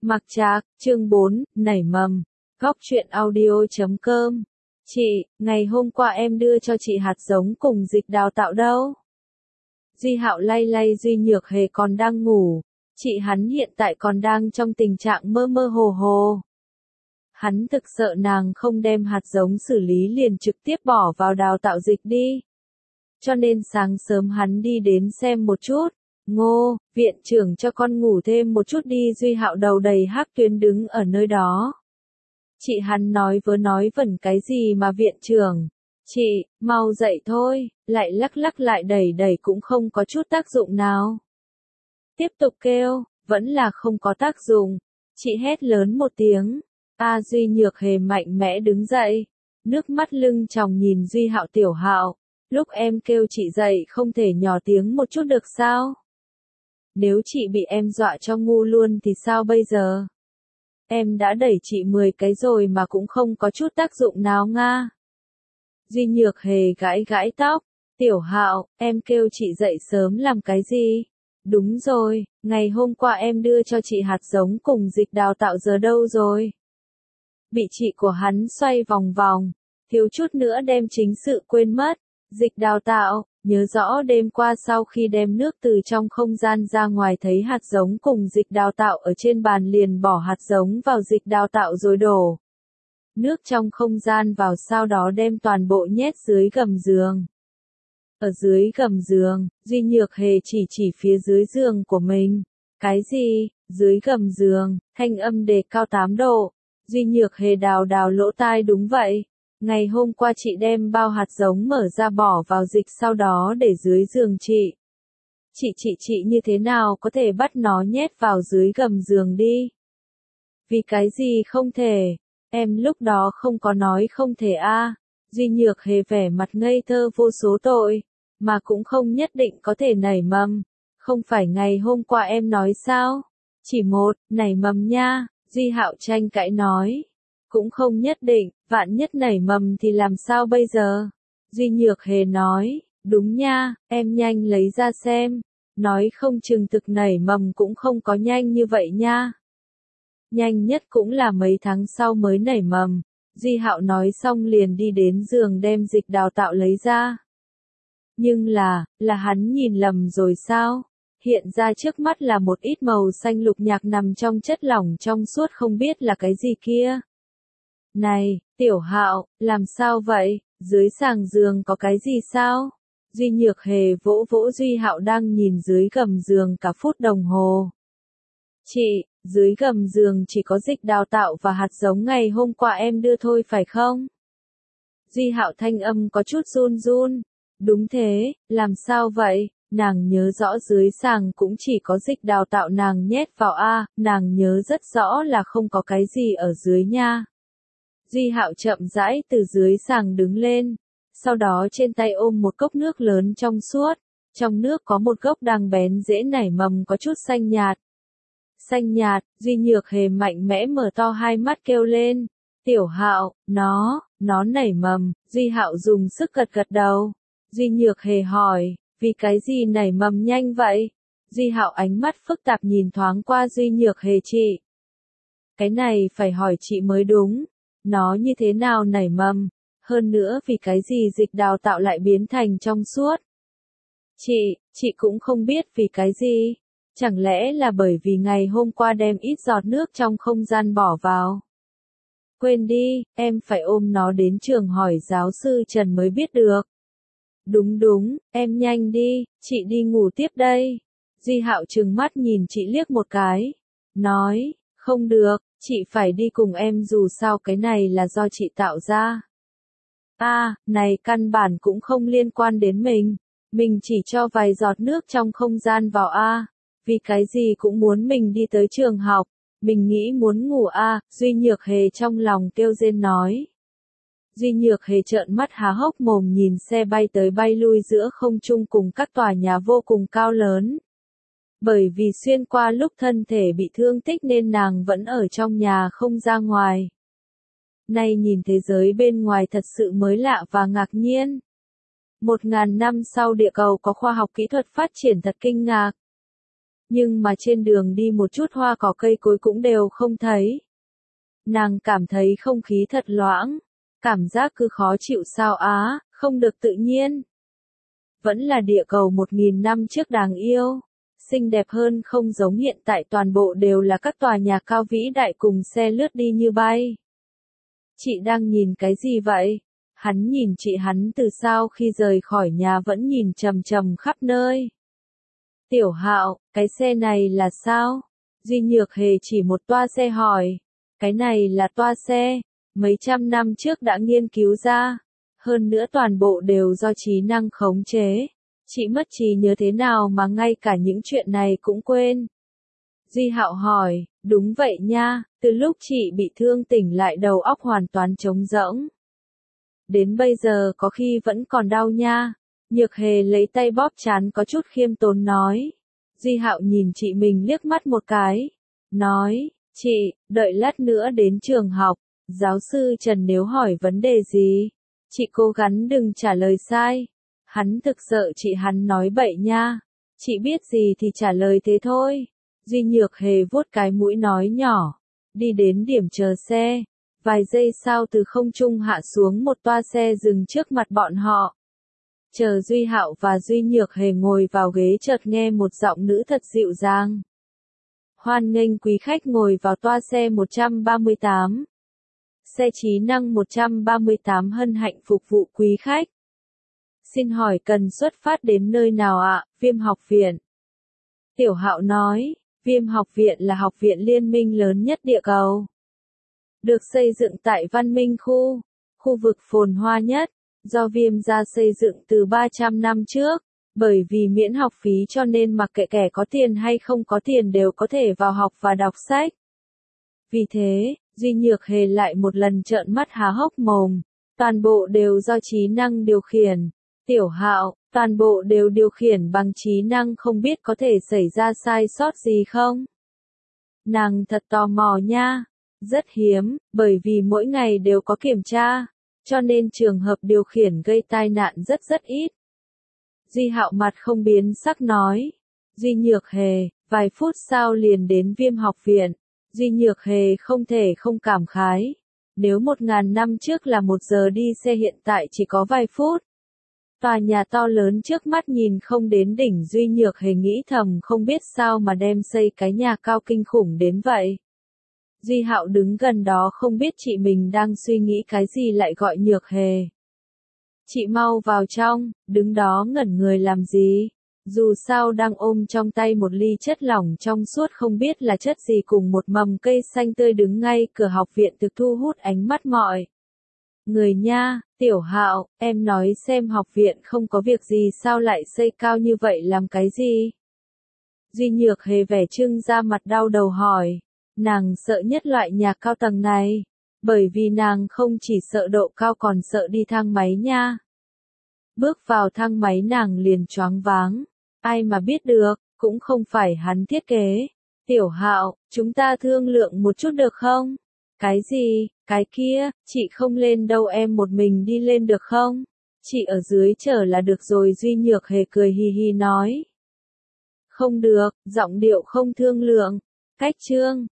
Mặc Trạc, chương 4, nảy mầm. Góc truyện audio.com. Chị, ngày hôm qua em đưa cho chị hạt giống cùng dịch đào tạo đâu? Duy Hạo lay lay Duy Nhược Hề còn đang ngủ. Chị hắn hiện tại còn đang trong tình trạng mơ mơ hồ hồ. Hắn thực sợ nàng không đem hạt giống xử lý liền trực tiếp bỏ vào đào tạo dịch đi. Cho nên sáng sớm hắn đi đến xem một chút. Ngô, viện trưởng cho con ngủ thêm một chút đi. Duy Hạo đầu đầy hắc tuyến đứng ở nơi đó. Chị hắn nói vẩn cái gì mà viện trưởng? Chị, mau dậy thôi, lại lắc lắc lại đẩy đẩy cũng không có chút tác dụng nào. Tiếp tục kêu, vẫn là không có tác dụng. Chị hét lớn một tiếng. Duy Nhược Hề mạnh mẽ đứng dậy. Nước mắt lưng tròng nhìn Duy Hạo tiểu Hạo. Lúc em kêu chị dậy không thể nhỏ tiếng một chút được sao? Nếu chị bị em dọa cho ngu luôn thì sao bây giờ? Em đã đẩy chị 10 cái rồi mà cũng không có chút tác dụng nào nga. Duy Nhược Hề gãi gãi tóc. Tiểu Hạo, em kêu chị dậy sớm làm cái gì? Đúng rồi, ngày hôm qua em đưa cho chị hạt giống cùng dịch đào tạo giờ đâu rồi? Bị chị của hắn xoay vòng vòng, thiếu chút nữa đem chính sự quên mất. Dịch đào tạo, nhớ rõ đêm qua sau khi đem nước từ trong không gian ra ngoài thấy hạt giống cùng dịch đào tạo ở trên bàn liền bỏ hạt giống vào dịch đào tạo rồi đổ nước trong không gian vào, sau đó đem toàn bộ nhét dưới gầm giường. Ở dưới gầm giường, Duy Nhược Hề chỉ phía dưới giường của mình. Cái gì? Dưới gầm giường, thanh âm đề cao 8 độ. Duy Nhược Hề đào lỗ tai. Đúng vậy. Ngày hôm qua chị đem bao hạt giống mở ra bỏ vào dịch sau đó để dưới giường chị. Chị như thế nào có thể bắt nó nhét vào dưới gầm giường đi? Vì cái gì không thể? Em lúc đó không có nói không thể a. Duy Nhược Hề vẻ mặt ngây thơ vô số tội. Mà cũng không nhất định có thể nảy mầm. Không phải ngày hôm qua em nói sao? Chỉ một, nảy mầm nha. Duy Hạo tranh cãi nói. Cũng không nhất định, vạn nhất nảy mầm thì làm sao bây giờ? Duy Nhược Hề nói, đúng nha, em nhanh lấy ra xem. Nói không chừng thực nảy mầm cũng không có nhanh như vậy nha. Nhanh nhất cũng là mấy tháng sau mới nảy mầm. Duy Hạo nói xong liền đi đến giường đem dịch đào tạo lấy ra. Nhưng là hắn nhìn lầm rồi sao? Hiện ra trước mắt là một ít màu xanh lục nhạt nằm trong chất lỏng trong suốt không biết là cái gì kia. Này, Tiểu Hạo, làm sao vậy? Dưới sàng giường có cái gì sao? Duy Nhược Hề vỗ vỗ Duy Hạo đang nhìn dưới gầm giường cả phút đồng hồ. Chị, dưới gầm giường chỉ có dịch đào tạo và hạt giống ngày hôm qua em đưa thôi phải không? Duy Hạo thanh âm có chút run run. Đúng thế, làm sao vậy? Nàng nhớ rõ dưới sàng cũng chỉ có dịch đào tạo nàng nhét vào nàng nhớ rất rõ là không có cái gì ở dưới nha. Duy Hạo chậm rãi từ dưới sàng đứng lên, sau đó trên tay ôm một cốc nước lớn trong suốt, trong nước có một gốc đang bén rễ nảy mầm có chút xanh nhạt. Xanh nhạt, Duy Nhược Hề mạnh mẽ mở to hai mắt kêu lên, Tiểu Hạo, nó nảy mầm. Duy Hạo dùng sức gật đầu. Duy Nhược Hề hỏi, vì cái gì nảy mầm nhanh vậy? Duy Hạo ánh mắt phức tạp nhìn thoáng qua Duy Nhược Hề. Chị, cái này phải hỏi chị mới đúng. Nó như thế nào nảy mầm? Hơn nữa vì cái gì dịch đào tạo lại biến thành trong suốt? Chị cũng không biết vì cái gì. Chẳng lẽ là bởi vì ngày hôm qua đem ít giọt nước trong không gian bỏ vào? Quên đi, em phải ôm nó đến trường hỏi giáo sư Trần mới biết được. Đúng, em nhanh đi, chị đi ngủ tiếp đây. Duy Hạo trừng mắt nhìn chị liếc một cái. Nói, không được, chị phải đi cùng em dù sao cái này là do chị tạo ra. Này căn bản cũng không liên quan đến mình. Mình chỉ cho vài giọt nước trong không gian vào vì cái gì cũng muốn mình đi tới trường học. Mình nghĩ muốn ngủ Duy Nhược Hề trong lòng kêu rên nói. Duy Nhược Hề trợn mắt há hốc mồm nhìn xe bay tới bay lui giữa không trung cùng các tòa nhà vô cùng cao lớn. Bởi vì xuyên qua lúc thân thể bị thương tích nên nàng vẫn ở trong nhà không ra ngoài. Nay nhìn thế giới bên ngoài thật sự mới lạ và ngạc nhiên. 1000 năm sau địa cầu có khoa học kỹ thuật phát triển thật kinh ngạc. Nhưng mà trên đường đi một chút hoa cỏ cây cối cũng đều không thấy. Nàng cảm thấy không khí thật loãng, cảm giác cứ khó chịu sao á, không được tự nhiên. Vẫn là địa cầu 1000 năm trước đáng yêu, xinh đẹp hơn không giống hiện tại toàn bộ đều là các tòa nhà cao vĩ đại cùng xe lướt đi như bay. Chị đang nhìn cái gì vậy? Hắn nhìn chị, hắn từ sau khi rời khỏi nhà vẫn nhìn chằm chằm khắp nơi. Tiểu Hạo, cái xe này là sao? Duy Nhược Hề chỉ một toa xe hỏi. Cái này là toa xe, mấy trăm năm trước đã nghiên cứu ra. Hơn nữa toàn bộ đều do trí năng khống chế. Chị mất trí nhớ thế nào mà ngay cả những chuyện này cũng quên? Duy Hạo hỏi, đúng vậy nha, từ lúc chị bị thương tỉnh lại đầu óc hoàn toàn trống rỗng. Đến bây giờ có khi vẫn còn đau nha. Nhược Hề lấy tay bóp trán có chút khiêm tốn nói. Duy Hạo nhìn chị mình liếc mắt một cái. Nói, chị, đợi lát nữa đến trường học, giáo sư Trần nếu hỏi vấn đề gì, chị cố gắng đừng trả lời sai. Hắn thực sợ chị hắn nói bậy nha. Chị biết gì thì trả lời thế thôi. Duy Nhược Hề vuốt cái mũi nói nhỏ. Đi đến điểm chờ xe. Vài giây sau từ không trung hạ xuống một toa xe dừng trước mặt bọn họ. Chờ Duy Hạo và Duy Nhược Hề ngồi vào ghế chợt nghe một giọng nữ thật dịu dàng. Hoan nghênh quý khách ngồi vào toa xe 138. Xe trí năng 138 hân hạnh phục vụ quý khách. Xin hỏi cần xuất phát đến nơi nào ạ? Viêm học viện. Tiểu Hạo nói, Viêm học viện là học viện liên minh lớn nhất địa cầu. Được xây dựng tại Văn Minh khu vực phồn hoa nhất, do Viêm gia xây dựng từ 300 năm trước, bởi vì miễn học phí cho nên mặc kệ kẻ có tiền hay không có tiền đều có thể vào học và đọc sách. Vì thế, Duy Nhược Hề lại một lần trợn mắt há hốc mồm, toàn bộ đều do trí năng điều khiển. Tiểu Hạo, toàn bộ đều điều khiển bằng trí năng không biết có thể xảy ra sai sót gì không? Nàng thật tò mò nha. Rất hiếm, bởi vì mỗi ngày đều có kiểm tra, cho nên trường hợp điều khiển gây tai nạn rất ít. Duy Hạo mặt không biến sắc nói. Duy Nhược Hề, vài phút sau liền đến Viêm học viện. Duy Nhược Hề không thể không cảm khái. Nếu 1000 năm trước là 1 giờ đi xe hiện tại chỉ có vài phút. Tòa nhà to lớn trước mắt nhìn không đến đỉnh, Duy Nhược Hề nghĩ thầm không biết sao mà đem xây cái nhà cao kinh khủng đến vậy. Duy Hạo đứng gần đó không biết chị mình đang suy nghĩ cái gì lại gọi Nhược Hề. Chị mau vào trong, đứng đó ngẩn người làm gì? Dù sao đang ôm trong tay một ly chất lỏng trong suốt không biết là chất gì cùng một mầm cây xanh tươi đứng ngay cửa học viện thực thu hút ánh mắt mọi người nha. Tiểu Hạo, em nói xem học viện không có việc gì sao lại xây cao như vậy làm cái gì? Duy Nhược Hề vẻ trưng ra mặt đau đầu hỏi. Nàng sợ nhất loại nhà cao tầng này, bởi vì nàng không chỉ sợ độ cao còn sợ đi thang máy nha. Bước vào thang máy nàng liền choáng váng, ai mà biết được, cũng không phải hắn thiết kế. Tiểu Hạo, chúng ta thương lượng một chút được không? Cái gì, cái kia, chị không lên đâu em một mình đi lên được không? Chị ở dưới chờ là được rồi. Duy Nhược Hề cười hì hì nói. Không được, giọng điệu không thương lượng. Cách chương